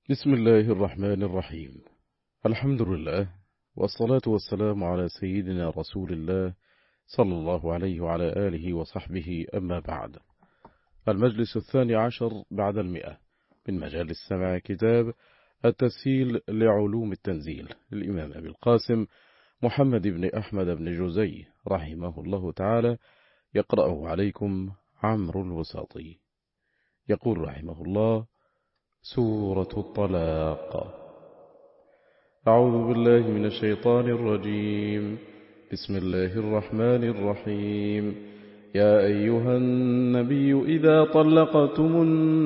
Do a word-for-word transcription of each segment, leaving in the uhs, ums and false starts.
بسم الله الرحمن الرحيم. الحمد لله والصلاة والسلام على سيدنا رسول الله صلى الله عليه وعلى آله وصحبه، أما بعد. المجلس الثاني عشر بعد المئة من مجال السماع كتاب التسهيل لعلوم التنزيل للإمام أبي القاسم محمد بن أحمد بن جوزي رحمه الله تعالى، يقرأه عليكم عمرو الوساطي. يقول رحمه الله: سورة الطلاق. أعوذ بالله من الشيطان الرجيم. بسم الله الرحمن الرحيم. يا أيها النبي إذا طلقتم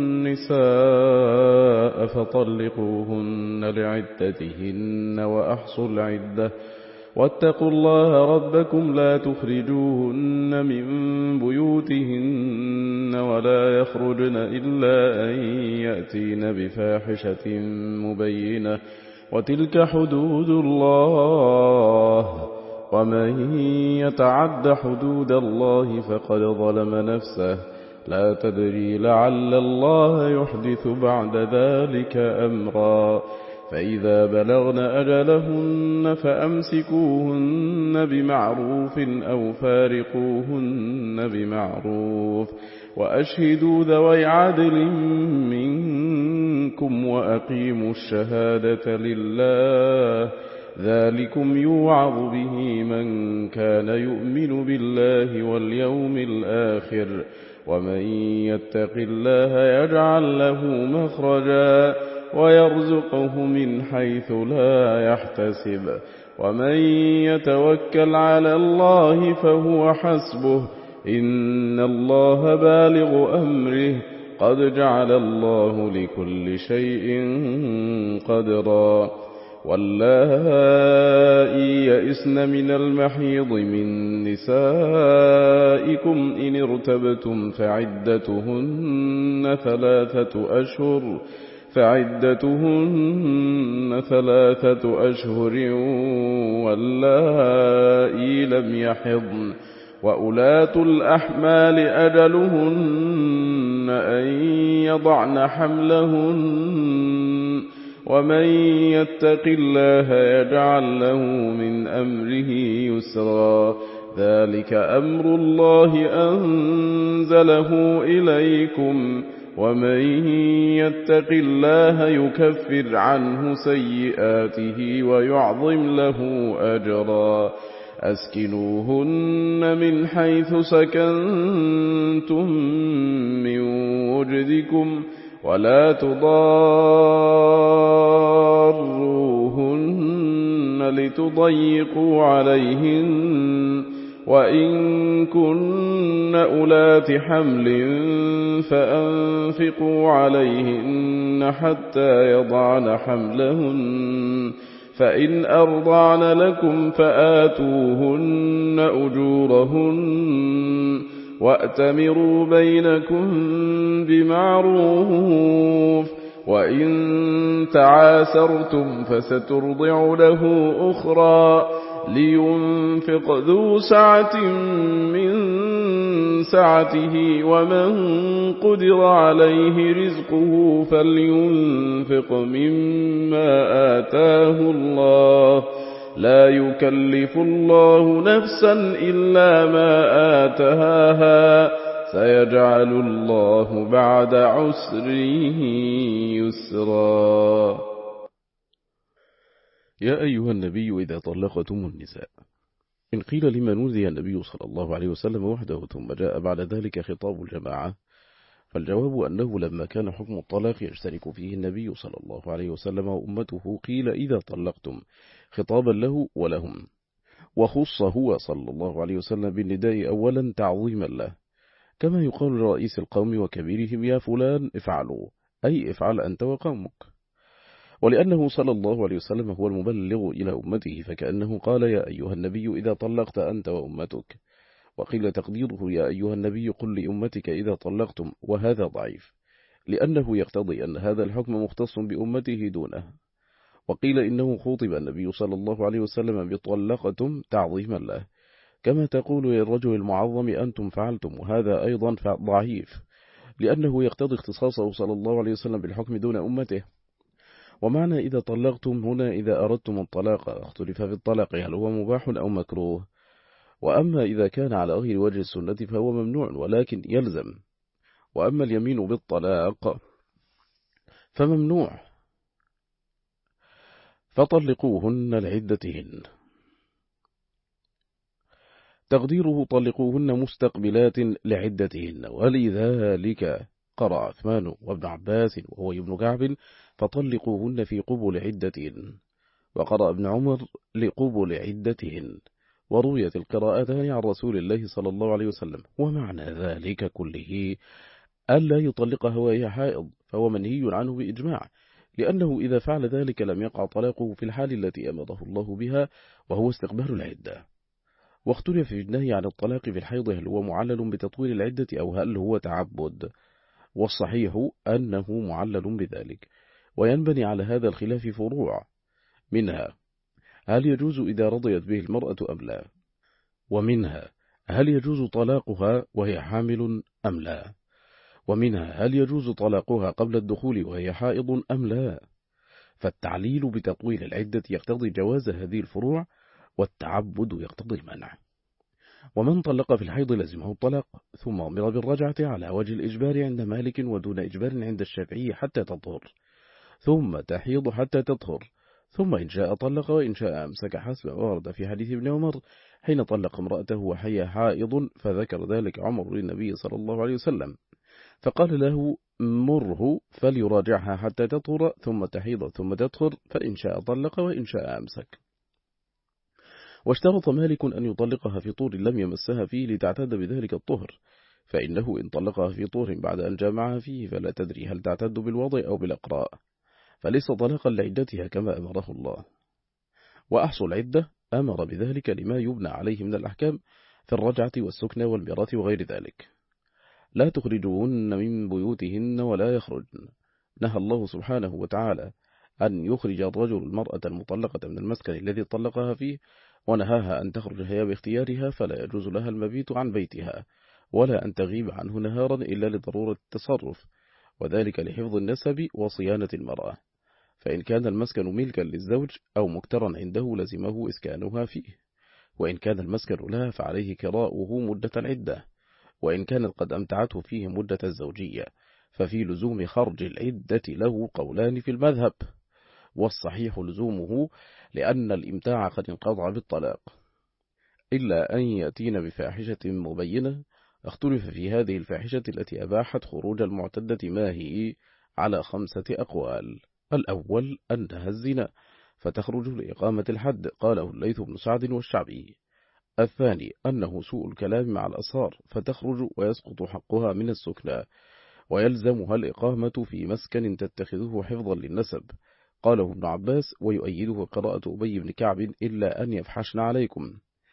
النساء فطلقوهن لعدتهن وأحصوا العدة واتقوا الله ربكم لا تخرجوهن من بيوتهن ولا يخرجن إلا أن يأتين بفاحشة مبينة وتلك حدود الله ومن يتعد حدود الله فقد ظلم نفسه لا تدري لعل الله يحدث بعد ذلك أمرا فإذا بلغن أجلهن فأمسكوهن بمعروف أو فارقوهن بمعروف وأشهدوا ذوي عدل منكم وأقيموا الشهادة لله ذلكم يوعظ به من كان يؤمن بالله واليوم الآخر ومن يتق الله يجعل له مخرجا ويرزقه من حيث لا يحتسب ومن يتوكل على الله فهو حسبه إن الله بالغ أمره قد جعل الله لكل شيء قدرا واللائي يئسن من المحيض من نسائكم إن ارتبتم فعدتهن ثلاثة أشهر فعدتهن ثلاثة أشهر واللائي لم يحضن وأولاة الأحمال أجلهن أن يضعن حملهن ومن يتق الله يجعل له من أمره يسرا ذلك أمر الله أنزله إليكم ومن يتق الله يكفر عنه سيئاته ويعظم له أجرا أسكنوهن من حيث سكنتم من وجدكم ولا تضاروهن لتضيقوا عليهن وإن كن أولات حمل فأنفقوا عليهن حتى يضعن حملهن فإن أرضعن لكم فآتوهن أجورهن وأتمروا بينكم بمعروف وإن تعاسرتم فسترضع له أخرى لينفق ذو سعة من سعته ومن قدر عليه رزقه فلينفق مما آتاه الله لا يكلف الله نفسا إلا ما آتاها سيجعل الله بعد عسر يسرا. يا أيها النبي إذا طلقتم النساء. إن قيل لما نودي النبي صلى الله عليه وسلم وحده ثم جاء بعد ذلك خطاب الجماعة، فالجواب أنه لما كان حكم الطلاق يشترك فيه النبي صلى الله عليه وسلم وأمته قيل إذا طلقتم خطابا له ولهم، وخص هو صلى الله عليه وسلم بالنداء أولا تعظيما له، كما يقال لرئيس القوم وكبيرهم يا فلان افعلوا، أي افعل أنت وقومك، ولأنه صلى الله عليه وسلم هو المبلغ إلى أمته فكأنه قال يا أيها النبي إذا طلقت أنت وأمتك. وقيل تقديره يا أيها النبي قل لأمتك إذا طلقتم، وهذا ضعيف لأنه يقتضي أن هذا الحكم مختص بأمته دونه. وقيل إنه خطب النبي صلى الله عليه وسلم بطلقتم تعظيما له، كما تقول للرجل المعظم أنتم فعلتم، وهذا أيضا ضعيف لأنه يقتضي اختصاصه صلى الله عليه وسلم بالحكم دون أمته. ومعنى إذا طلقتم هنا إذا أردتم الطلاق، اختلف في الطلاق هل هو مباح أو مكروه. وأما إذا كان على غير وجه السنة فهو ممنوع ولكن يلزم. وأما اليمين بالطلاق فممنوع. فطلقوهن لعدتهن. تقديره طلقوهن مستقبلات لعدتهن. ولذلك قرأ عثمان وابن عباس وهو ابن كعب فطلقوهن في قبل عدتهن، وقرأ ابن عمر لقبل عدتهن. ورويت القراءتان عن رسول الله صلى الله عليه وسلم. ومعنى ذلك كله ألا يطلقها وهي حائض، فهو منهي عنه بإجماع، لأنه إذا فعل ذلك لم يقع طلاقه في الحال التي أمره الله بها، وهو استقبال العدة. واختلف في النهي عن الطلاق في الحيض هل هو معلل بتطويل العدة أو هل هو تعبد، والصحيح أنه معلل بذلك. وينبني على هذا الخلاف فروع، منها هل يجوز إذا رضيت به المرأة أم لا، ومنها هل يجوز طلاقها وهي حامل أم لا، ومنها هل يجوز طلاقها قبل الدخول وهي حائض أم لا. فالتعليل بتطويل العدة يقتضي جواز هذه الفروع، والتعبد يقتضي المنع. ومن طلق في الحيض لزمه الطلاق، ثم أمر بالرجعة على وجه الإجبار عند مالك ودون إجبار عند الشافعي حتى تطهر، ثم تحيض حتى تطهر، ثم إن شاء طلق وإن شاء أمسك حسب ما ورد في حديث ابن عمر حين طلق امرأته وهي حائض، فذكر ذلك عمر للنبي صلى الله عليه وسلم فقال له مره فليراجعها حتى تطهر ثم تحيض ثم تطهر، فإن شاء طلق وإن شاء أمسك. واشترط مالك أن يطلقها في طور لم يمسها فيه لتعتد بذلك الطهر، فإنه إن طلقها في طور بعد أن جامعها فيه فلا تدري هل تعتد بالوضع أو بالأقراء، فليس طلاقا لعدتها كما أمره الله. وأحصل العدة أمر بذلك لما يبنى عليه من الأحكام في الرجعة والسكنى والميراث وغير ذلك. لا تخرجوهن من بيوتهن ولا يخرجن. نهى الله سبحانه وتعالى أن يخرج الرجل المرأة المطلقة من المسكن الذي طلقها فيه، ونهاها أن تخرج هي باختيارها، فلا يجوز لها المبيت عن بيتها ولا أن تغيب عنه نهارا إلا لضرورة التصرف، وذلك لحفظ النسب وصيانة المرأة. فإن كان المسكن ملكا للزوج أو مكترا عنده لزمه إسكانها فيه، وإن كان المسكن لها فعليه كراؤه مدة العدة، وإن كانت قد أمتعته فيه مدة الزوجية ففي لزوم خرج العدة له قولان في المذهب، والصحيح لزومه لأن الإمتاع قد انقضى بالطلاق، إلا أن يأتين بفاحشة مبينة. اختلف في هذه الفاحشة التي أباحت خروج المعتدة ما هي على خمسة أقوال. الأول أنها الزنا فتخرج لإقامة الحد، قاله الليث بن سعد والشعبي. الثاني أنه سوء الكلام مع الأصهار فتخرج ويسقط حقها من السكنى، ويلزمها الإقامة في مسكن تتخذه حفظا للنسب، قاله ابن عباس، ويؤيده قراءة أبي بن كعب إلا أن يفحشن عليكم.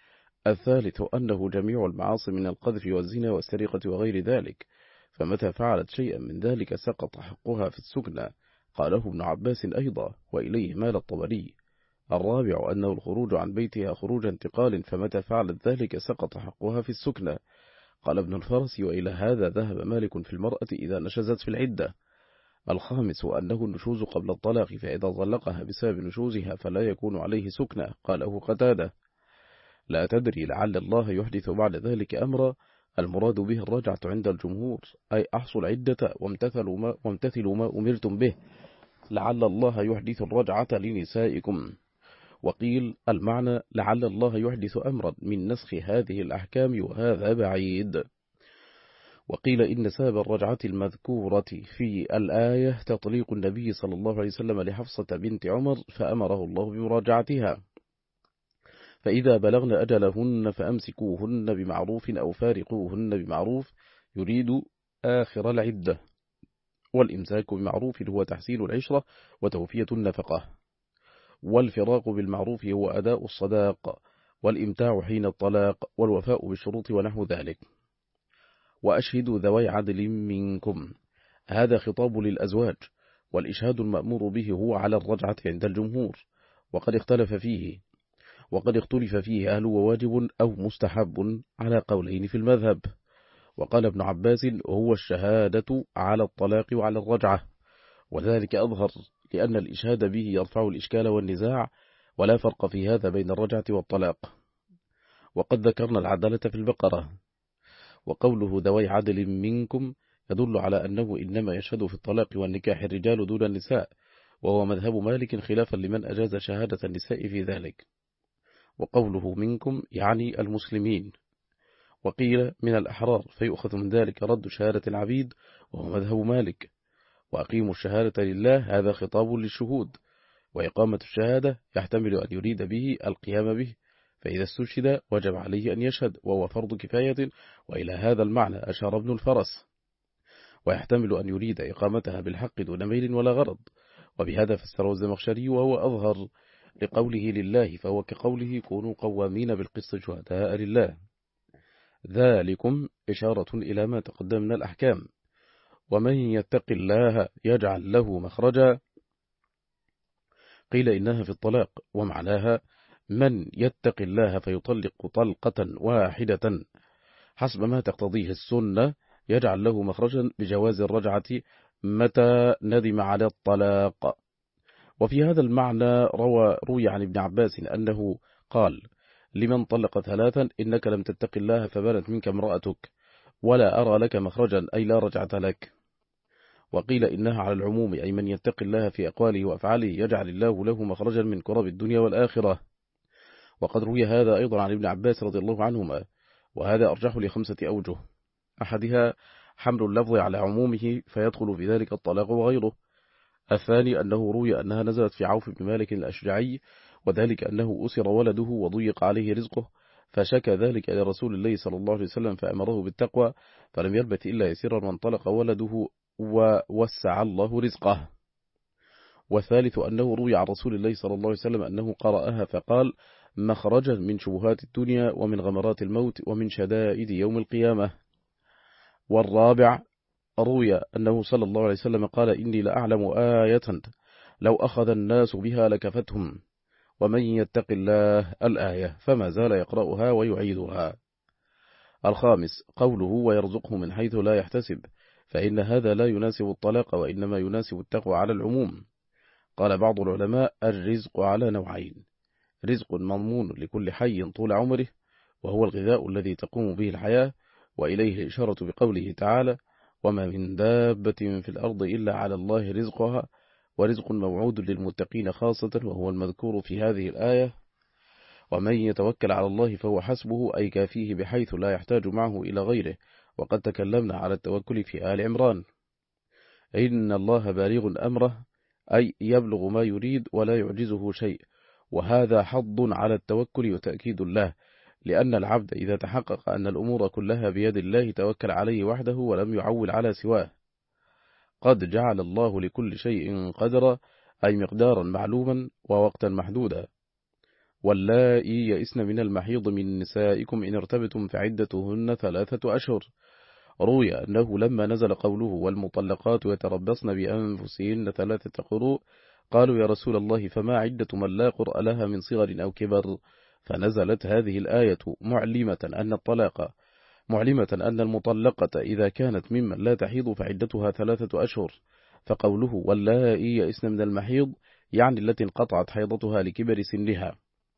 الثالث أنه جميع المعاصي من القذف والزنا والسرقة وغير ذلك، فمتى فعلت شيئا من ذلك سقط حقها في السكنى، قاله ابن عباس أيضا، وإليه مال الطبري. الرابع أنه الخروج عن بيتها خروج انتقال، فمتى فعلت ذلك سقط حقها في السكنى، قال ابن الفرس، وإلى هذا ذهب مالك في المرأة إذا نشزت في العدة. الخامس أنه النشوز قبل الطلاق، فإذا طلقها بسبب نشوزها فلا يكون عليه سكنى، قاله قتادة. لا تدري لعل الله يحدث بعد ذلك أمرا، المراد به الرجعة عند الجمهور، أي أحصل عدة وامتثلوا ما, وامتثلوا ما أمرتم به، لعل الله يحدث الرجعة لنسائكم. وقيل المعنى لعل الله يحدث أمرا من نسخ هذه الأحكام، وهذا بعيد. وقيل إن سبب الرجعة المذكورة في الآية تطليق النبي صلى الله عليه وسلم لحفصة بنت عمر، فأمره الله بمراجعتها، فإذا بلغن أجلهن فأمسكوهن بمعروف أو فارقوهن بمعروف، يريد آخر العدة. والإمساك بمعروف هو تحسين العشرة وتوفية النفقة، والفراق بالمعروف هو أداء الصداق، والإمتاع حين الطلاق، والوفاء بالشروط ونحو ذلك. وأشهدوا ذوي عدل منكم، هذا خطاب للأزواج، والإشهاد المأمور به هو على الرجعة عند الجمهور، وقد اختلف فيه وقد اختلف فيه هل هو واجب أو مستحب على قولين في المذهب. وقال ابن عباس هو الشهادة على الطلاق وعلى الرجعة، وذلك أظهر لأن الإشهاد به يرفع الإشكال والنزاع، ولا فرق في هذا بين الرجعة والطلاق. وقد ذكرنا العدالة في البقرة. وقوله ذوي عدل منكم يدل على أنه إنما يشهد في الطلاق والنكاح الرجال دون النساء، وهو مذهب مالك خلافا لمن أجاز شهادة النساء في ذلك. وقوله منكم يعني المسلمين. وقيل من الأحرار، فيؤخذ من ذلك رد شهادة العبيد، وهو مذهب مالك. وأقيموا الشهادة لله، هذا خطاب للشهود. وإقامة الشهادة يحتمل أن يريد به القيام به، فإذا استشهد وجب عليه أن يشهد، وهو فرض كفاية، وإلى هذا المعنى أشار ابن الفرس. ويحتمل أن يريد إقامتها بالحق دون ميل ولا غرض، وبهذا فسره الزمخشري وهو أظهر لقوله لله، فهو كقوله كونوا قوامين بالقسط شهداء لله. ذلكم إشارة إلى ما تقدم من الأحكام. ومن يتق الله يجعل له مخرجا، قيل إنها في الطلاق، ومعناها من يتق الله فيطلق طلقة واحدة حسب ما تقتضيه السنة يجعل له مخرجا بجواز الرجعة متى ندم على الطلاق. وفي هذا المعنى روى روي عن ابن عباس أنه قال لمن طلق ثلاثا إنك لم تتق الله فبانت منك امرأتك، ولا أرى لك مخرجا، أي لا رجعة لك. وقيل إنها على العموم، أي من يتق الله في أقواله وأفعاله يجعل الله له مخرجا من كرب الدنيا والآخرة. وقد روي هذا أيضا عن ابن عباس رضي الله عنهما، وهذا أرجح لخمسة أوجه. أحدها حمل اللفظ على عمومه فيدخل في ذلك الطلاق وغيره. الثاني أنه روي أنها نزلت في عوف بن مالك الأشجعي، وذلك أنه أسر ولده وضيق عليه رزقه، فشكى ذلك إلى رسول الله صلى الله عليه وسلم فأمره بالتقوى، فلم يلبث إلا يسيرا وانطلق ولده ووسع الله رزقه. والثالث أنه روي عن رسول الله صلى الله عليه وسلم أنه قرأها فقال مخرجا من شبهات الدنيا ومن غمرات الموت ومن شدائد يوم القيامة. والرابع روي أنه صلى الله عليه وسلم قال إني لأعلم آية لو أخذ الناس بها لكفتهم، ومن يتق الله الآية، فما زال يقرأها ويعيدها. الخامس قوله ويرزقه من حيث لا يحتسب، فإن هذا لا يناسب الطلاق، وإنما يناسب التقوى على العموم. قال بعض العلماء الرزق على نوعين: رزق مضمون لكل حي طول عمره، وهو الغذاء الذي تقوم به الحياة، وإليه الإشارة بقوله تعالى وما من دابة في الأرض إلا على الله رزقها، ورزق موعود للمتقين خاصة، وهو المذكور في هذه الآية. ومن يتوكل على الله فهو حسبه، أي كافيه بحيث لا يحتاج معه إلى غيره. وقد تكلمنا على التوكل في آل عمران. إن الله بالغ أمره، أي يبلغ ما يريد ولا يعجزه شيء، وهذا حض على التوكل وتأكيد الله، لأن العبد إذا تحقق أن الأمور كلها بيد الله توكل عليه وحده ولم يعول على سواه. قد جعل الله لكل شيء قدرا، أي مقدارا معلوما ووقتا محدودا. واللائي يئسن من المحيض من نسائكم إن ارتبتم فعدتهن ثلاثة أشهر. روي أنه لما نزل قوله والمطلقات يتربصن بأنفسهن ثلاثة قروء قالوا يا رسول الله فما عدة من لا قرء لها من صغر أو كبر؟ فنزلت هذه الآية معلمة أن الطلاق معلمة أن المطلقة إذا كانت ممن لا تحيض فعدتها ثلاثة أشهر. فقوله واللائي يئسن من المحيض يعني التي انقطعت حيضتها لكبر سنها،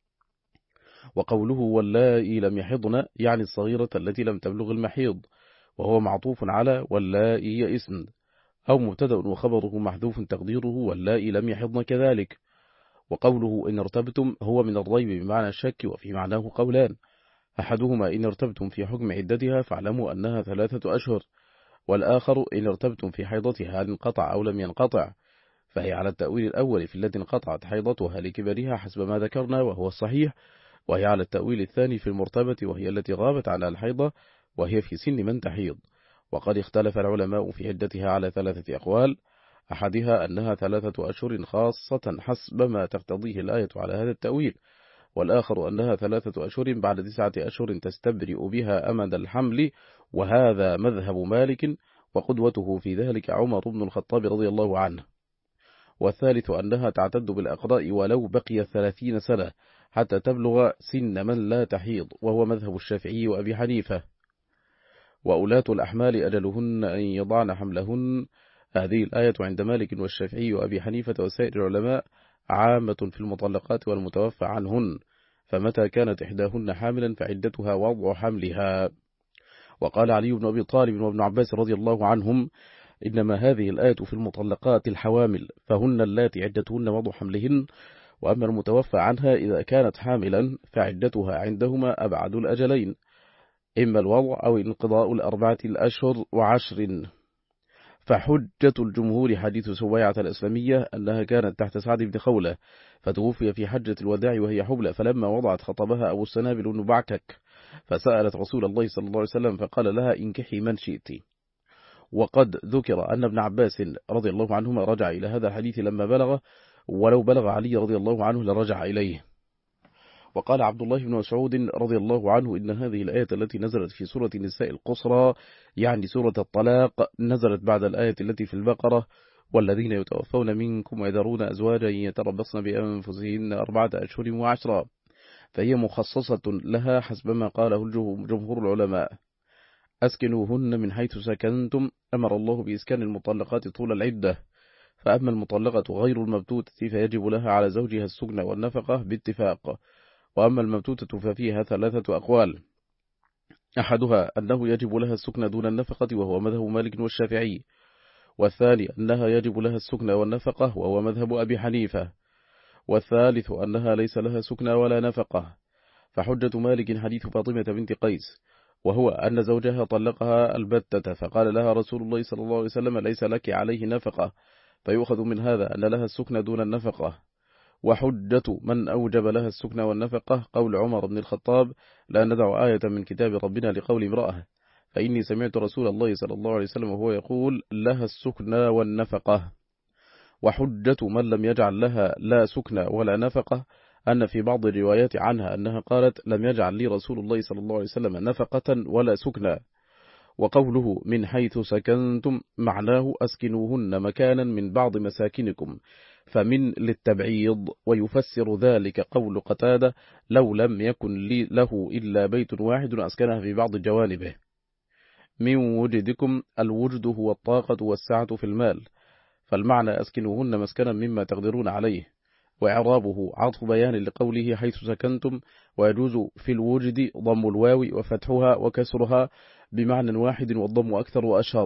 وقوله واللائي لم يحضن يعني الصغيرة التي لم تبلغ المحيض، وهو معطوف على واللائي يئسن، أو مبتدأ وخبره محذوف تقديره واللائي لم يحضن كذلك. وقوله إن ارتبتم هو من الريب بمعنى الشك، وفي معناه قولان: أحدهما إن ارتبتم في حكم عدتها فاعلموا أنها ثلاثة أشهر، والآخر إن ارتبتم في حيضتها هل انقطع أو لم ينقطع، فهي على التأويل الأول في التي انقطعت حيضتها لكبرها حسب ما ذكرنا وهو الصحيح، وهي على التأويل الثاني في المرتبة وهي التي غابت على الحيضة وهي في سن من تحيض. وقد اختلف العلماء في عدتها على ثلاثة أقوال: أحدها أنها ثلاثة أشهر خاصة حسب ما تقتضيه الآية على هذا التأويل، والآخر أنها ثلاثة أشهر بعد تسعة أشهر تستبرئ بها أمد الحمل، وهذا مذهب مالك، وقدوته في ذلك عمر بن الخطاب رضي الله عنه. والثالث أنها تعتد بالأقراء ولو بقي ثلاثين سنة حتى تبلغ سن من لا تحيض، وهو مذهب الشافعي وأبي حنيفة. وأولاة الأحمال أجلهن أن يضعن حملهن، هذه الآية عند مالك والشافعي وأبي حنيفة وسائر العلماء عامة في المطلقات والمتوفى عنهن، فمتى كانت إحداهن حاملا فعدتها وضع حملها. وقال علي بن أبي طالب وابن عباس رضي الله عنهم: إنما هذه الآية في المطلقات الحوامل، فهن اللاتي عدتهن وضع حملهن، وأما المتوفى عنها إذا كانت حاملا فعدتها عندهما أبعد الأجلين، إما الوضع أو انقضاء الأربعة الأشهر وعشر. فحجة الجمهور حديث سويعة الإسلامية أنها كانت تحت سعد بن خولة، فتوفي في حجة الوداع وهي حبلى، فلما وضعت خطبها أبو السنابل بن بعكك، فسألت رسول الله صلى الله عليه وسلم فقال لها: انكحي من شئت. وقد ذكر أن ابن عباس رضي الله عنهما رجع إلى هذا الحديث لما بلغ، ولو بلغ علي رضي الله عنه لرجع إليه. وقال عبد الله بن مسعود رضي الله عنه: إن هذه الآية التي نزلت في سورة النساء القصرى، يعني سورة الطلاق، نزلت بعد الآية التي في البقرة: والذين يتوفون منكم ويذرون أزواجا يتربصن بأنفسهن أربعة أشهر وعشرا، فهي مخصصة لها حسب ما قاله جمهور العلماء. أسكنوهن من حيث سكنتم، أمر الله بإسكان المطلقات طول العدة. فأما المطلقة غير المبتوتة فيجب لها على زوجها السكن والنفقة باتفاق. وأما المبتوتة ففيها ثلاثة أقوال: أحدها أنه يجب لها السكن دون النفقة، وهو مذهب مالك والشافعي، والثاني أنها يجب لها السكن والنفقة، وهو مذهب أبي حنيفة، والثالث أنها ليس لها سكن ولا نفقة. فحجة مالك حديث فاطمة بنت قيس، وهو أن زوجها طلقها البتة، فقال لها رسول الله صلى الله عليه وسلم: ليس لك عليه نفقة، فيؤخذ من هذا أن لها السكن دون النفقة. وحجة من أوجب لها السكن والنفقة قول عمر بن الخطاب: لا ندع آية من كتاب ربنا لقول امرأة، فإني سمعت رسول الله صلى الله عليه وسلم وهو يقول: لها السكن والنفقة. وحجة من لم يجعل لها لا سكن ولا نفقة أن في بعض الروايات عنها أنها قالت: لم يجعل لي رسول الله صلى الله عليه وسلم نفقة ولا سكنا. وقوله من حيث سكنتم معناه أسكنوهن مكانا من بعض مساكنكم، فمن للتبعيض. ويفسر ذلك قول قتادة: لو لم يكن لي له إلا بيت واحد أسكنها في بعض جوانبه. من وجدكم، الوجد هو الطاقة والسعة في المال، فالمعنى أسكنوهن مسكنا مما تقدرون عليه. وإعرابه عطف بيان لقوله حيث سكنتم، ويجوز في الوجد ضم الواو وفتحها وكسرها بمعنى واحد، والضم أكثر وأشهر.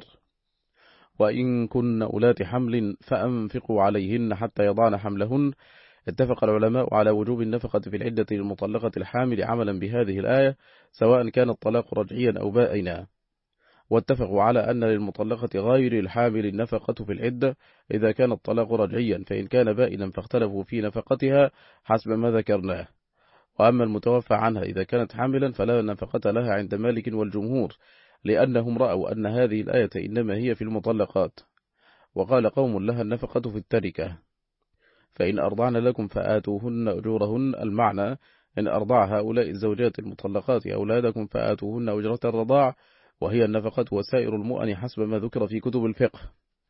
وإن كن أولات حمل فأنفقوا عليهن حتى يضعن حملهن. اتفق العلماء على وجوب النفقة في العدة للمطلقة الحامل عملا بهذه الآية، سواء كان الطلاق رجعيا أو بائنا. واتفقوا على أن للمطلقة غير الحامل النفقة في العدة إذا كان الطلاق رجعيا، فإن كان بائنا فاختلفوا في نفقتها حسب ما ذكرناه. وأما المتوفى عنها إذا كانت حاملا فلا نفقة لها عند مالك والجمهور، لأنهم رأوا أن هذه الآية إنما هي في المطلقات. وقال قوم لها النفقة في التركة. فإن أرضعن لكم فآتوهن أجورهن، المعنى إن أرضع هؤلاء الزوجات المطلقات أولادكم فآتوهن أجرة الرضاع، وهي النفقة وسائر المؤن حسب ما ذكر في كتب الفقه.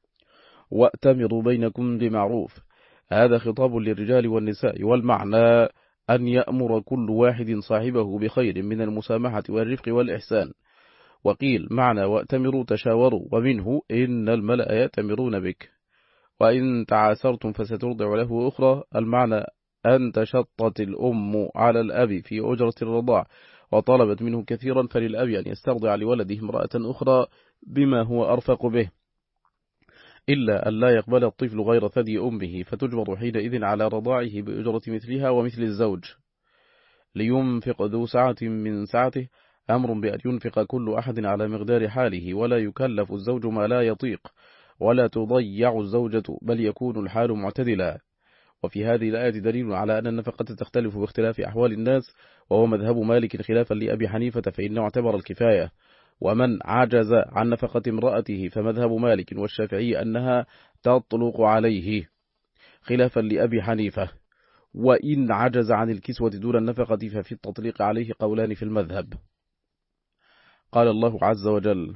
وأتمروا بينكم بمعروف، هذا خطاب للرجال والنساء، والمعنى أن يأمر كل واحد صاحبه بخير من المسامحة والرفق والإحسان. وقيل معنى وأتمروا تشاوروا، ومنه إن الملأ يأتمرون بك. وإن تعاسرتم فسترضع له أخرى، المعنى أن تشطت الأم على الأب في أجرة الرضاع وطلبت منه كثيرا، فللأب أن يسترضع لولده امرأة أخرى بما هو أرفق به، إلا أن لا يقبل الطفل غير ثدي أمه، فتجبر حينئذ على رضاعه بأجرة مثلها ومثل الزوج. لينفق ذو سعة من سعته، أمر بأن ينفق كل أحد على مقدار حاله، ولا يكلف الزوج ما لا يطيق، ولا تضيع الزوجة، بل يكون الحال معتدلا. وفي هذه الآية دليل على أن النفقة تختلف باختلاف أحوال الناس، وهو مذهب مالك خلافا لأبي حنيفة، فإنه اعتبر الكفاية. ومن عجز عن نفقة امرأته فمذهب مالك والشافعي أنها تطلق عليه خلافا لأبي حنيفة. وإن عجز عن الكسوة دون النفقة ففي التطليق عليه قولان في المذهب. قال الله عز وجل: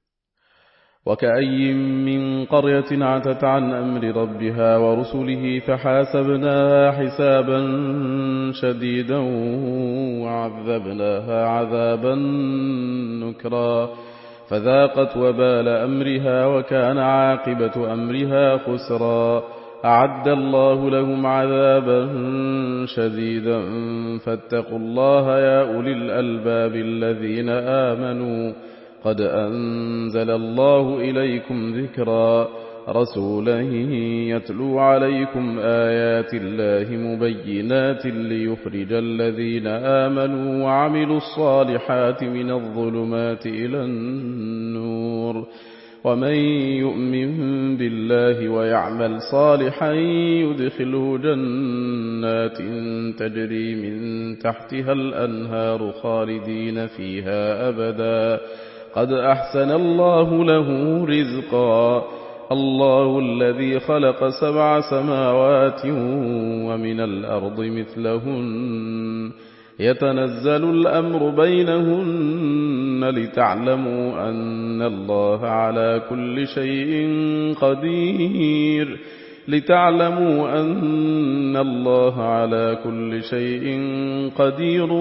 وكأي من قرية عتت عن أمر ربها ورسله فحاسبناها حسابا شديدا وعذبناها عذابا نكرا فذاقت وبال أمرها وكان عاقبة أمرها خسرا. أعد الله لهم عذابا شديدا فاتقوا الله يا أولي الألباب الذين آمنوا قد أنزل الله إليكم ذكرا رسولا يتلو عليكم آيات الله مبينات ليخرج الذين آمنوا وعملوا الصالحات من الظلمات إلى النور ومن يؤمن بالله ويعمل صالحا يدخله جنات تجري من تحتها الأنهار خالدين فيها أبدا قد أحسن الله له رزقا. الله الذي خلق سبع سماوات ومن الأرض مثلهن يتنزل الأمر بينهن لتعلموا أن الله على كل شيء قدير لتعلموا أن الله على كل شيء قدير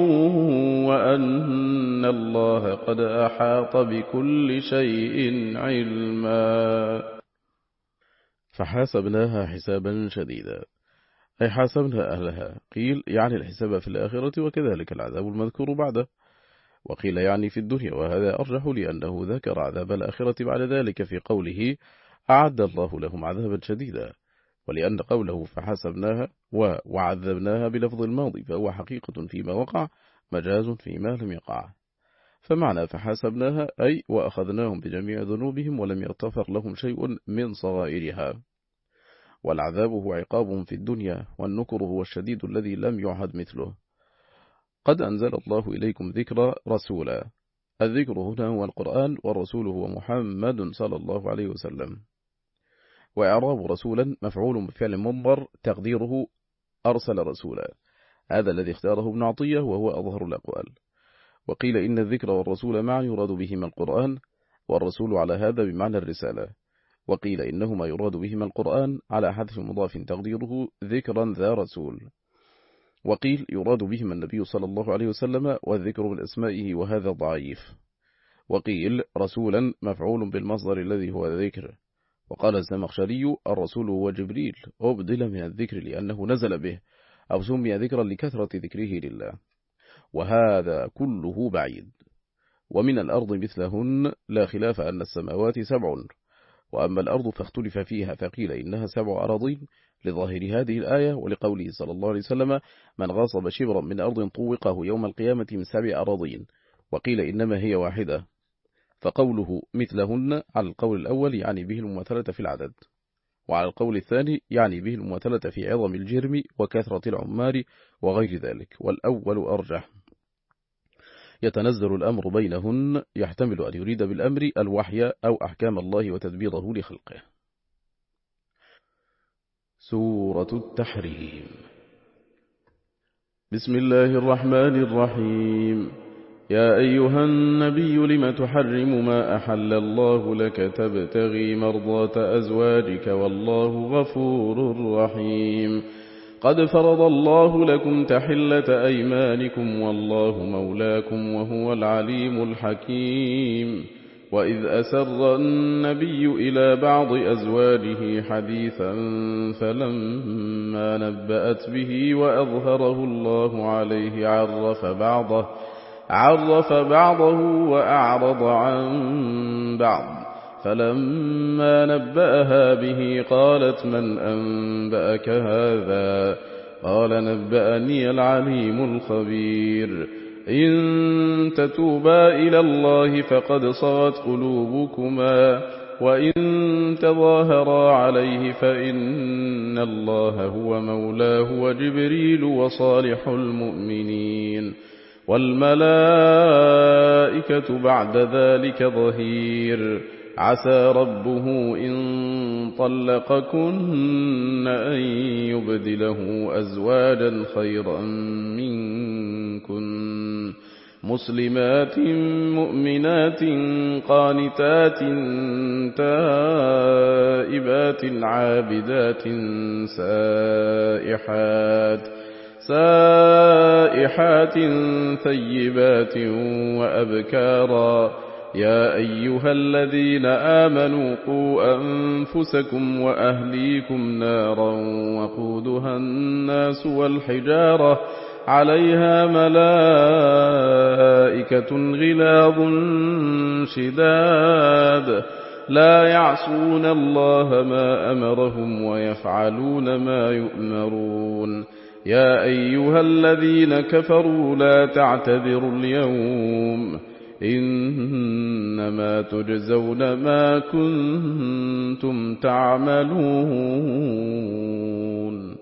وأن الله قد أحاط بكل شيء علما. فحاسبناها حسابا شديدا أي حاسبنا أهلها، قيل يعني الحساب في الآخرة وكذلك العذاب المذكور بعده، وقيل يعني في الدنيا، وهذا أرجح لأنه ذكر عذاب الآخرة بعد ذلك في قوله أعد الله لهم عذابا شديدا، ولأن قوله فحاسبناها وعذبناها بلفظ الماضي فهو حقيقة فيما وقع مجاز فيما لم يقع. فمعنى فحاسبناها أي وأخذناهم بجميع ذنوبهم ولم يغتفر لهم شيء من صغائرها. والعذاب هو عقاب في الدنيا، والنكر هو الشديد الذي لم يعهد مثله. قد أنزل الله إليكم ذكر رسولا، الذكر هنا هو القرآن والرسول هو محمد صلى الله عليه وسلم. وإعراب رسولا مفعول بفعل منظر تقديره أرسل رسولا، هذا الذي اختاره ابن عطية وهو أظهر الأقوال. وقيل إن الذكر والرسول معا يراد بهما القرآن، والرسول على هذا بمعنى الرسالة. وقيل إنهما يراد بهما القرآن على حذف مضاف تقديره ذكرا ذا رسول. وقيل يراد بهما النبي صلى الله عليه وسلم والذكر من أسمائه وهذا ضعيف. وقيل رسولا مفعول بالمصدر الذي هو ذكر. وقال الزمخشري الرسول هو جبريل أبدل من الذكر لأنه نزل به، أو سمي ذكرا لكثرة ذكره لله، وهذا كله بعيد. ومن الأرض مثلهن لا خلاف أن السماوات سبع، وأما الأرض فاختلف فيها فقيل إنها سبع أراضين لظاهر هذه الآية ولقوله صلى الله عليه وسلم من غاصب شبرا من أرض طوقه يوم القيامة من سبع أراضين، وقيل إنما هي واحدة. فقوله مثلهن على القول الأول يعني به المماثلة في العدد، وعلى القول الثاني يعني به المماثلة في عظم الجرم وكثرة العمار وغير ذلك، والأول أرجح. يتنزل الأمر بينهن يحتمل أن يريد بالأمر الوحي أو أحكام الله وتدبيره لخلقه. سورة التحريم. بسم الله الرحمن الرحيم. يا أيها النبي لم تحرم ما أحل الله لك تبتغي مرضات أزواجك والله غفور رحيم. قد فرض الله لكم تحلة أيمانكم والله مولاكم وهو العليم الحكيم. وإذ أسر النبي إلى بعض أزواجه حديثا فلما نبأت به وأظهره الله عليه عرف بعضه عرف بعضه وأعرض عن بعض، فلما نبأها به قالت من أنبأك هذا؟ قال نبأني العليم الخبير. إن تتوبا إلى الله فقد صغت قلوبكما وإن تظاهرا عليه فإن الله هو مولاه وجبريل وصالح المؤمنين والملائكة بعد ذلك ظهير. عسى ربه إن طلقكن أن يبدله أزواجا خيرا منكن مسلمات مؤمنات قانتات تائبات عابدات سائحات سائحات ثيبات وأبكارا يا أيها الذين آمنوا قوا أنفسكم وأهليكم نارا وقودها الناس والحجارة عليها ملائكة غلاظ شداد لا يعصون الله ما أمرهم ويفعلون ما يؤمرون يا أيها الذين كفروا لا تعتذروا اليوم إنما تجزون ما كنتم تعملون.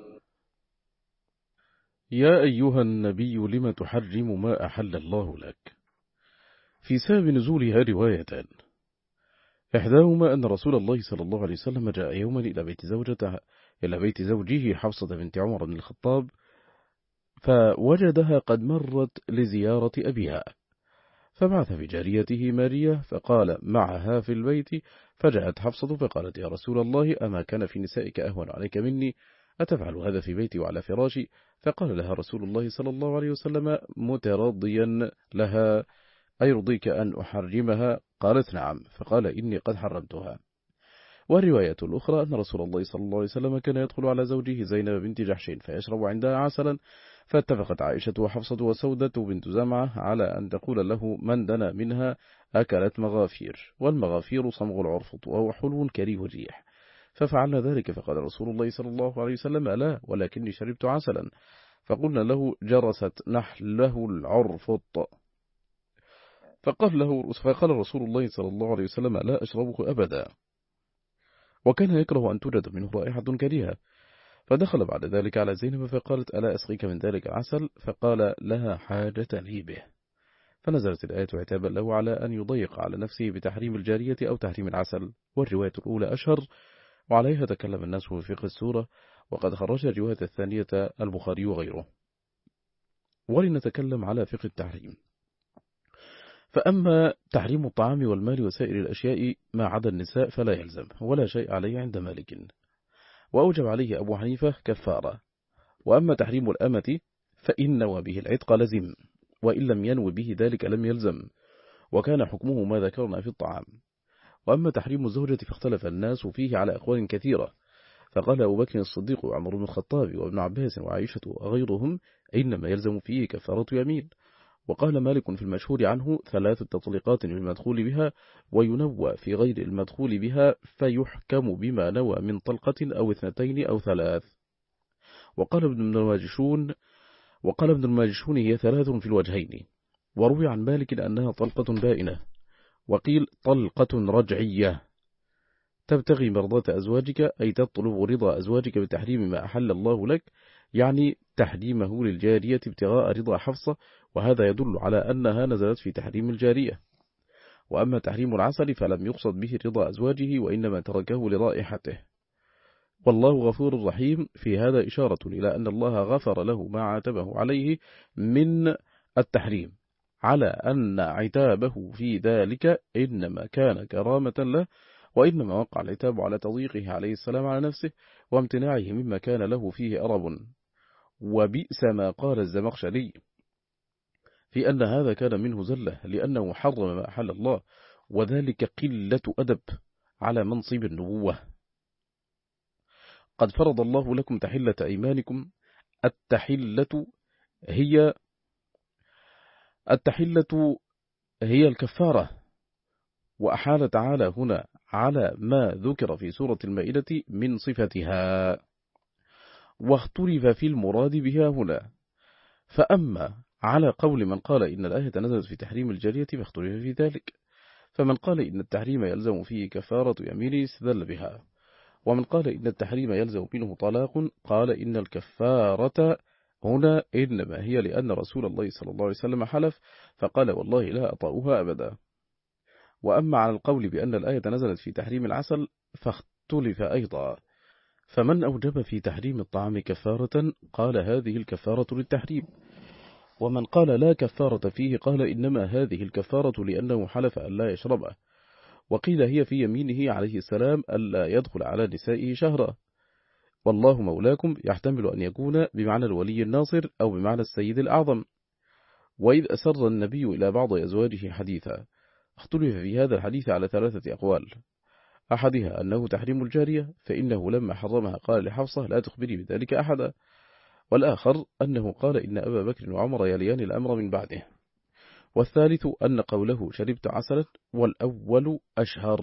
يا أيها النبي لم تحرم ما أحل الله لك. في سبب نزولها روايتان، إحداهما أن رسول الله صلى الله عليه وسلم جاء يوما إلى بيت زوجته إلى بيت زوجه حفصة بنت عمر بن الخطاب فوجدها قد مرت لزيارة أبيها، فبعث بجاريته مارية فقال معها في البيت، فجاءت حفصة فقالت يا رسول الله أما كان في نسائك أهون عليك مني، أتفعل هذا في بيتي وعلى فراشي؟ فقال لها رسول الله صلى الله عليه وسلم مترضيا لها أيرضيك أن أحرمها؟ قالت نعم، فقال إني قد حرمتها. والرواية الأخرى أن رسول الله صلى الله عليه وسلم كان يدخل على زوجه زينب بنت جحش فيشرب عندها عسلا، فاتفقت عائشة وحفصة وسودة بنت زمعة على أن تقول له من دنا منها أكلت مغافير، والمغافير صمغ العرفط وهو حلو كريه الريح، ففعلنا ذلك، فقال رسول الله صلى الله عليه وسلم لا ولكني شربت عسلا، فقلنا له جرست نحله العرفط، فقال له فقال رسول الله صلى الله عليه وسلم لا أشربه أبدا، وكان يكره أن توجد منه رائحة كريهة. فدخل بعد ذلك على زينب فقالت ألا أسقيك من ذلك العسل؟ فقال لها حاجة لي به. فنزلت الآية عتابا له على أن يضيق على نفسه بتحريم الجارية أو تحريم العسل، والرواية الأولى أشهر وعليها تكلم الناس في فقه السورة، وقد خرج الرواية الثانية البخاري وغيره. ولنتكلم على فقه التحريم. فأما تحريم الطعام والمال وسائر الأشياء ما عدا النساء فلا يلزم ولا شيء عليه عند مالك، وأوجب عليه أبو حنيفة كفارة. وأما تحريم الأمة فإن وبه العتق لزم، وإن لم ينو به ذلك لم يلزم، وكان حكمه ما ذكرنا في الطعام. وأما تحريم الزوجة فاختلف الناس فيه على أقوال كثيرة، فقال أبو بكر الصديق وعمر بن الخطاب وابن عباس وعائشة وغيرهم إنما يلزم فيه كفارة يمين. وقال مالك في المشهور عنه ثلاث تطليقات للمدخول بها، وينوى في غير المدخول بها فيحكم بما نوى من طلقة أو اثنتين أو ثلاث. وقال ابن الماجشون وقال ابن الماجشون هي ثلاث في الوجهين، وروي عن مالك أنها طلقة بائنة، وقيل طلقة رجعية تبتغي مرضات أزواجك، أي تطلب رضا أزواجك بتحريم ما أحل الله لك، يعني تحريمه للجارية ابتغاء رضا حفصة، وهذا يدل على أنها نزلت في تحريم الجارية. وأما تحريم العسل فلم يقصد به رضا أزواجه، وإنما تركه لرائحته. والله غفور رحيم، في هذا إشارة إلى أن الله غفر له ما عاتبه عليه من التحريم، على أن عتابه في ذلك إنما كان كرامة له، وإنما وقع العتاب على تضييقه عليه السلام على نفسه وامتناعه مما كان له فيه أرب. وبئس ما قال الزمخشري في أن هذا كان منه زلة، لأنه حرم ما أحل الله، وذلك قلة أدب على منصب النبوة. قد فرض الله لكم تحلة أيمانكم، التحلة هي التحلة هي الكفارة، وأحال تعالى هنا على ما ذكر في سورة المائدة من صفتها، واختلف في المراد بها هنا. فأما على قول من قال إن الآية نزلت في تحريم الجارية فاختلف في ذلك، فمن قال إن التحريم يلزم فيه كفارة يمين استدل بها، ومن قال إن التحريم يلزم منه طلاق قال إن الكفارة هنا إنما هي لأن رسول الله صلى الله عليه وسلم حلف فقال والله لا أطأها أبدا. وأما على القول بأن الآية نزلت في تحريم العسل فاختلف أيضا، فمن أوجب في تحريم الطعام كفارة قال هذه الكفارة للتحريم، ومن قال لا كفارة فيه قال إنما هذه الكفارة لأنه حلف أن لا يشربه، وقيل هي في يمينه عليه السلام ألا يدخل على نسائه شهرا. والله مولاكم يحتمل أن يكون بمعنى الولي الناصر أو بمعنى السيد الأعظم. وإذ أسر النبي إلى بعض أزواجه حديثا اختلف في هذا الحديث على ثلاثة أقوال. أحدها أنه تحريم الجارية، فإنه لما حرمها قال لحفصة لا تخبري بذلك أحدا، والآخر أنه قال إن أبا بكر وعمر يليان الأمر من بعده، والثالث أن قوله شربت عسلا، والأول أشهر،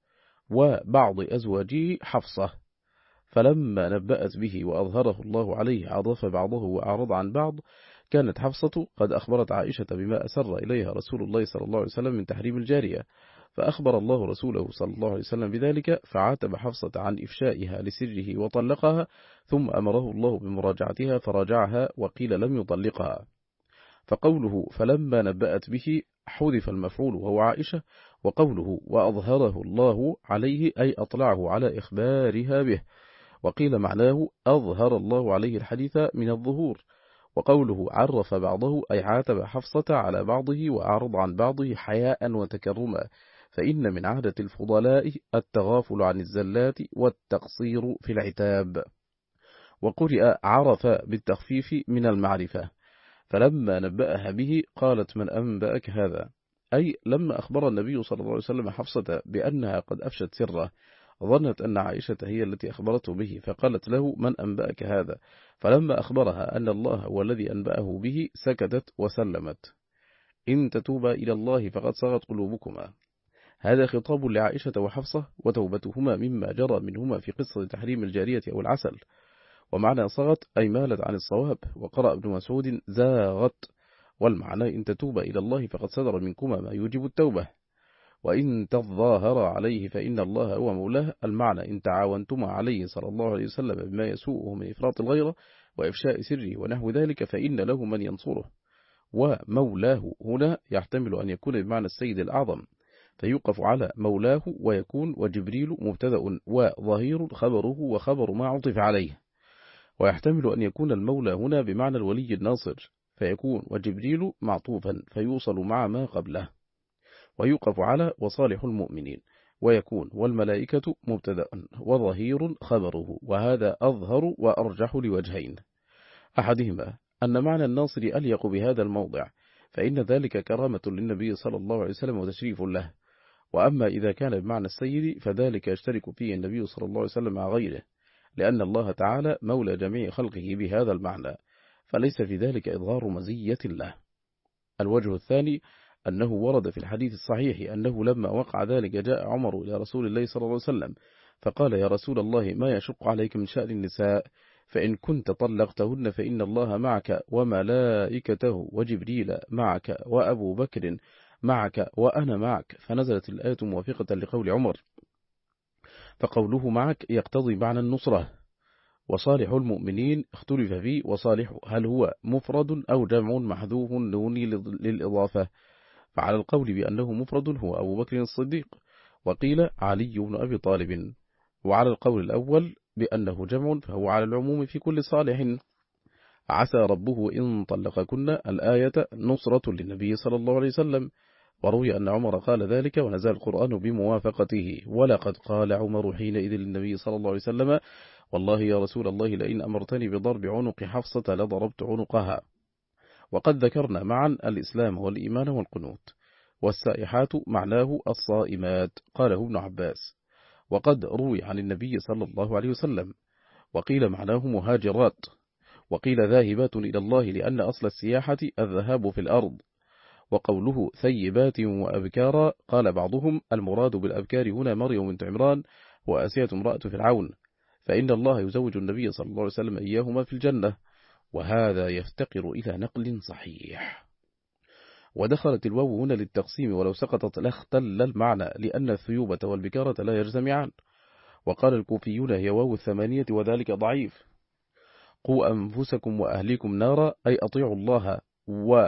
وبعض أزواجه حفصة، فلما نبأت به وأظهره الله عليه عرف بعضه وأعرض عن بعض. كانت حفصة قد أخبرت عائشة بما أسر إليها رسول الله صلى الله عليه وسلم من تحريم الجارية، فأخبر الله رسوله صلى الله عليه وسلم بذلك، فعاتب حفصة عن إفشائها لسره وطلقها، ثم أمره الله بمراجعتها فراجعها وقيل لم يطلقها. فقوله فلما نبأت به حذف المفعول وهو عائشة، وقوله وأظهره الله عليه أي أطلعه على إخبارها به، وقيل معناه أظهر الله عليه الحديث من الظهور. وقوله عرف بعضه أي عاتب حفصة على بعضه وأعرض عن بعضه حياء وتكرما، فإن من عادة الفضلاء التغافل عن الزلات والتقصير في العتاب. وقرئ عرف بالتخفيف من المعرفة. فلما نبأها به قالت من أنبأك هذا، أي لما أخبر النبي صلى الله عليه وسلم حفصة بأنها قد أفشت سره، ظنت أن عائشة هي التي أخبرته به، فقالت له من أنبأك هذا، فلما أخبرها أن الله هو الذي أنبأه به سكتت وسلمت. إن تتوبا إلى الله فقد صغت قلوبكما. هذا خطاب لعائشة وحفصة وتوبتهما مما جرى منهما في قصة تحريم الجارية أو العسل. ومعنى صغت أي مالت عن الصواب، وقرأ ابن مسعود زاغت، والمعنى إن تتوبا إلى الله فقد صدر منكما ما يوجب التوبة. وإن تظاهر عليه فإن الله هو مولاه، المعنى إن تعاونتما عليه صلى الله عليه وسلم بما يسوءه من إفراط الغيرة وإفشاء سره ونحو ذلك فإن له من ينصره. ومولاه هنا يحتمل أن يكون بمعنى السيد الأعظم، فيوقف على مولاه ويكون وجبريل مبتدأ وظهير خبره وخبر ما عطف عليه. ويحتمل أن يكون المولى هنا بمعنى الولي الناصر، فيكون وجبريل معطوفا فيوصل مع ما قبله. ويوقف على وصالح المؤمنين، ويكون والملائكة مبتدأ وظهير خبره، وهذا أظهر وأرجح لوجهين. أحدهما أن معنى الناصر أليق بهذا الموضع، فإن ذلك كرامة للنبي صلى الله عليه وسلم وتشريف له. وأما إذا كان بمعنى السيد فذلك يشترك فيه النبي صلى الله عليه وسلم مع غيره، لأن الله تعالى مولى جميع خلقه بهذا المعنى، فليس في ذلك إظهار مزية له. الوجه الثاني أنه ورد في الحديث الصحيح أنه لما وقع ذلك جاء عمر إلى رسول الله صلى الله عليه وسلم فقال يا رسول الله ما يشق عليك من شأن النساء، فإن كنت طلقتهن فإن الله معك وملائكته وجبريل معك وأبو بكر معك وأنا معك، فنزلت الآية موافقة لقول عمر، فقوله معك يقتضي معنى النصرة. وصالح المؤمنين اختلف فيه، وصالح هل هو مفرد أو جمع محذوف نوني للإضافة، فعلى القول بأنه مفرد هو أبو بكر الصديق، وقيل علي بن أبي طالب، وعلى القول الأول بأنه جمع فهو على العموم في كل صالح. عسى ربه إن طلقكن الآية نصرة للنبي صلى الله عليه وسلم، وروي أن عمر قال ذلك ونزل القرآن بموافقته، ولقد قال عمر حينئذ للنبي صلى الله عليه وسلم والله يا رسول الله لئن أمرتني بضرب عنق حفصة لضربت عنقها. وقد ذكرنا معا الإسلام والإيمان والقنوت. والسائحات معناه الصائمات قاله ابن عباس، وقد روي عن النبي صلى الله عليه وسلم، وقيل معناه مهاجرات، وقيل ذاهبات إلى الله لأن أصل السياحة الذهاب في الأرض. وقوله ثيبات وأبكارا قال بعضهم المراد بالأبكار هنا مريم بنت عمران وآسية امرأة فرعون، فإن الله يزوج النبي صلى الله عليه وسلم إياهما في الجنة، وهذا يفتقر إلى نقل صحيح. ودخلت الواو هنا للتقسيم، ولو سقطت لاختل المعنى لأن الثيوبة والبكارة لا يجتمعان. وقال الكوفيون هي واو الثمانية وذلك ضعيف. قوا أنفسكم وأهليكم نارا أي أطيعوا الله و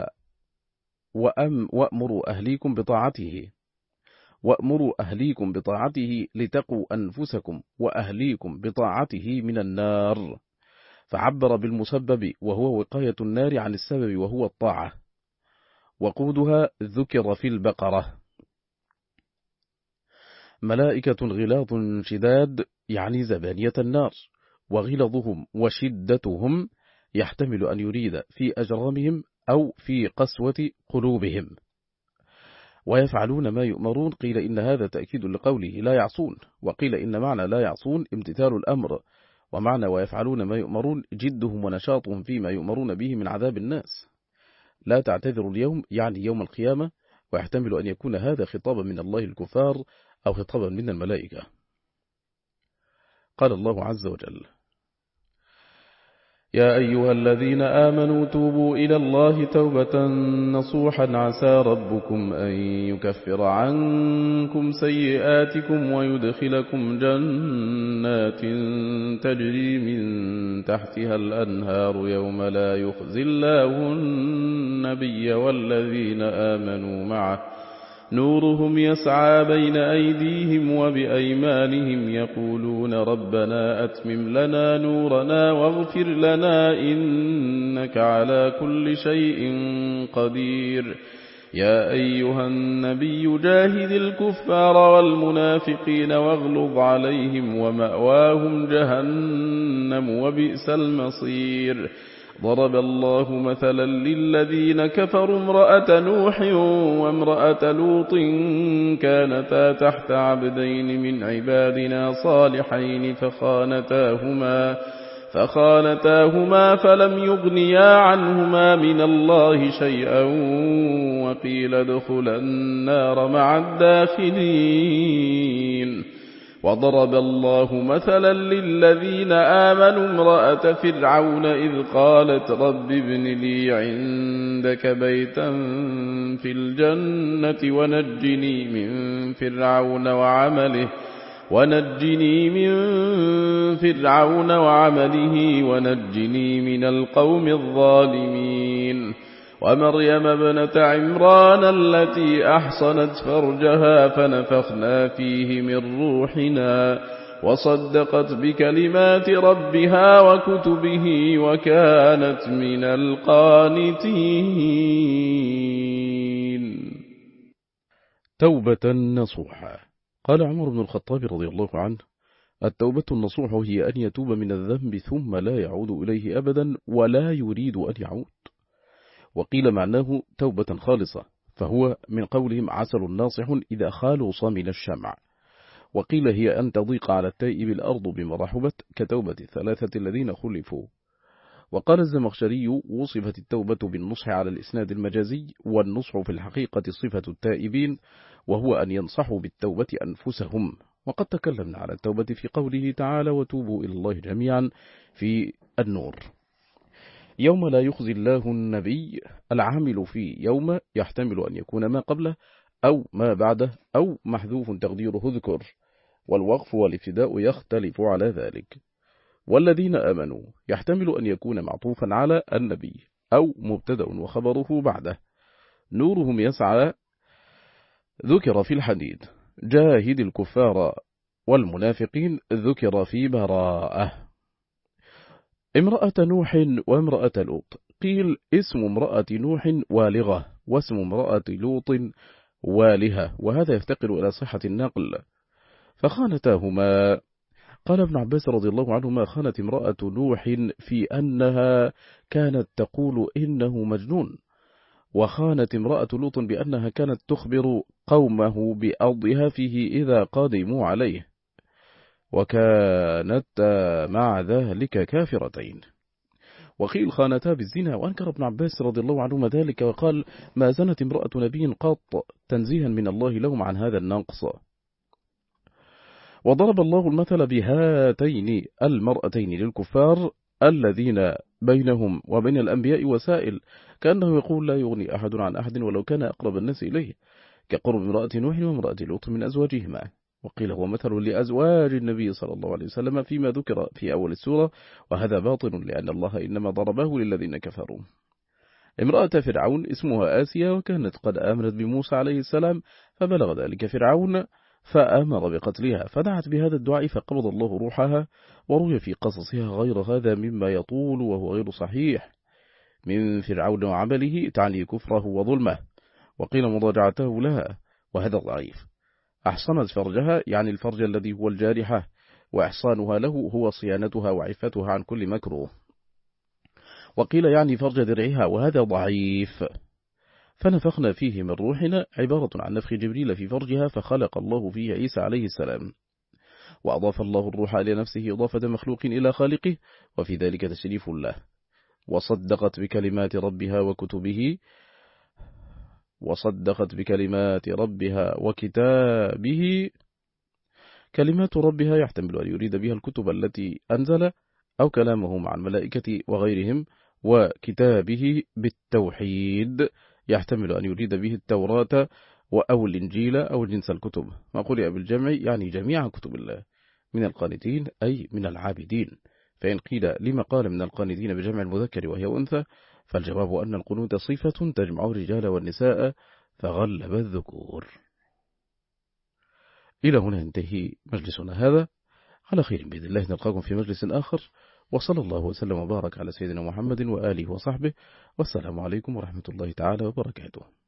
وأم وأمروا أهليكم بطاعته وأمروا أهليكم بطاعته لتقوا أنفسكم وأهليكم بطاعته من النار، فعبر بالمسبب وهو وقاية النار عن السبب وهو الطاعة. وقودها ذكر في البقرة. ملائكة غلاظ شداد يعني زبانية النار، وغلظهم وشدتهم يحتمل أن يريد في أجرامهم أو في قسوة قلوبهم. ويفعلون ما يؤمرون، قيل إن هذا تأكيد لقوله لا يعصون، وقيل إن معنى لا يعصون امتثال الأمر، ومعنى ويفعلون ما يؤمرون جدهم ونشاطهم فيما يؤمرون به من عذاب الناس. لا تعتذروا اليوم يعني يوم القيامة، ويحتمل أن يكون هذا خطابا من الله الكفار أو خطابا من الملائكة. قال الله عز وجل: يا أيها الذين آمنوا توبوا إلى الله توبة نصوحا عسى ربكم أن يكفر عنكم سيئاتكم ويدخلكم جنات تجري من تحتها الأنهار يوم لا يخزي الله النبي والذين آمنوا معه نورهم يسعى بين أيديهم وبأيمانهم يقولون ربنا أتمم لنا نورنا واغفر لنا إنك على كل شيء قدير. يا أيها النبي جاهد الكفار والمنافقين واغلظ عليهم ومأواهم جهنم وبئس المصير. ضرب الله مثلا للذين كفروا امرأة نوح وامرأة لوط كانتا تحت عبدين من عبادنا صالحين فخانتاهما فخانتاهما فلم يغنيا عنهما من الله شيئا وقيل ادخلا النار مع الداخلين. وضرب الله مثلا للذين آمنوا امرأة فرعون إذ قالت رب ابن لي عندك بيتا في الجنة ونجني من فرعون وعمله ونجني من فرعون وعمله ونجني من القوم الظالمين. ومريم ابنة عمران التي أحصنت فرجها فنفخنا فيه من روحنا وصدقت بكلمات ربها وكتبه وكانت من القانتين. توبة نصوحا. قال عمر بن الخطاب رضي الله عنه: التوبة النصوح هي أن يتوب من الذنب ثم لا يعود إليه أبدا ولا يريد أن يعود. وقيل معناه توبة خالصة، فهو من قولهم عسل ناصح إذا خالص من الشمع. وقيل هي أن تضيق على التائب الأرض بما رحبت كتوبة الثلاثة الذين خلفوا. وقال الزمخشري: وصفت التوبة بالنصح على الإسناد المجازي، والنصح في الحقيقة صفة التائبين، وهو أن ينصحوا بالتوبة أنفسهم. وقد تكلمنا على التوبة في قوله تعالى: وتوبوا إلى الله جميعا في النور. يوم لا يخزي الله النبي، العامل في يوم يحتمل أن يكون ما قبله أو ما بعده أو محذوف تقديره اذكر، والوقف والابتداء يختلف على ذلك. والذين آمنوا يحتمل أن يكون معطوفا على النبي أو مبتدأ وخبره بعده. نورهم يسعى ذكر في الحديد. جاهد الكفار والمنافقين ذكر في براءة. امرأة نوح وامرأة لوط، قيل اسم امرأة نوح والغة واسم امرأة لوط والهة، وهذا يفتقر إلى صحة النقل. فخانتاهما. قال ابن عباس رضي الله عنهما: خانت امرأة نوح في أنها كانت تقول إنه مجنون، وخانت امرأة لوط بأنها كانت تخبر قومه بأضيافه إذا قادموا عليه، وكانت مع ذلك كافرتين. وقيل خانتا بالزنا، وأنكر ابن عباس رضي الله عنهما ذلك وقال: ما زنت امرأة نبي قط، تنزيها من الله لهم عن هذا النقص. وضرب الله المثل بهاتين المرأتين للكفار الذين بينهم وبين الأنبياء وسائل، كأنه يقول: لا يغني أحد عن أحد ولو كان أقرب الناس إليه، كقرب امرأة نوح وامرأة لوط من أزواجهما. وقيل هو مثل لأزواج النبي صلى الله عليه وسلم فيما ذكر في أول السورة، وهذا باطل لأن الله إنما ضربه للذين كفروا. امرأة فرعون اسمها آسيا، وكانت قد آمنت بموسى عليه السلام، فبلغ ذلك فرعون فأمر بقتلها، فدعت بهذا الدعاء فقبض الله روحها. وروي في قصصها غير هذا مما يطول وهو غير صحيح من فرعون وعمله، تعني كفره وظلمه. وقيل مضاجعته لها، وهذا ضعيف. أحصنت فرجها يعني الفرج الذي هو الجارحة، وإحصانها له هو صيانتها وعفتها عن كل مكروه. وقيل يعني فرج درعها، وهذا ضعيف. فنفخنا فيه من روحنا عبارة عن نفخ جبريل في فرجها فخلق الله فيه عيسى عليه السلام. وأضاف الله الروح إلى نفسه إضافة مخلوق إلى خالقه، وفي ذلك تشريف له. وصدقت بكلمات ربها وكتبه وصدقت بكلمات ربها وكتابه. كلمات ربها يحتمل أن يريد بها الكتب التي أنزل أو كلامه مع الملائكة وغيرهم، وكتابه بالتوحيد يحتمل أن يريد به التوراة أو الإنجيل أو جنس الكتب. ما قرئ بالجمع يعني جميع كتب الله، من القانتين أي من العابدين. فإن قيل لما قال من القانتين بجمع المذكر وهي أنثى، فالجواب أن القنوت صفة تجمع الرجال والنساء فغلب الذكور. إلى هنا ينتهي مجلسنا هذا، على خير بإذن الله نلقاكم في مجلس آخر، وصلى الله وسلم وبارك على سيدنا محمد وآله وصحبه، والسلام عليكم ورحمة الله تعالى وبركاته.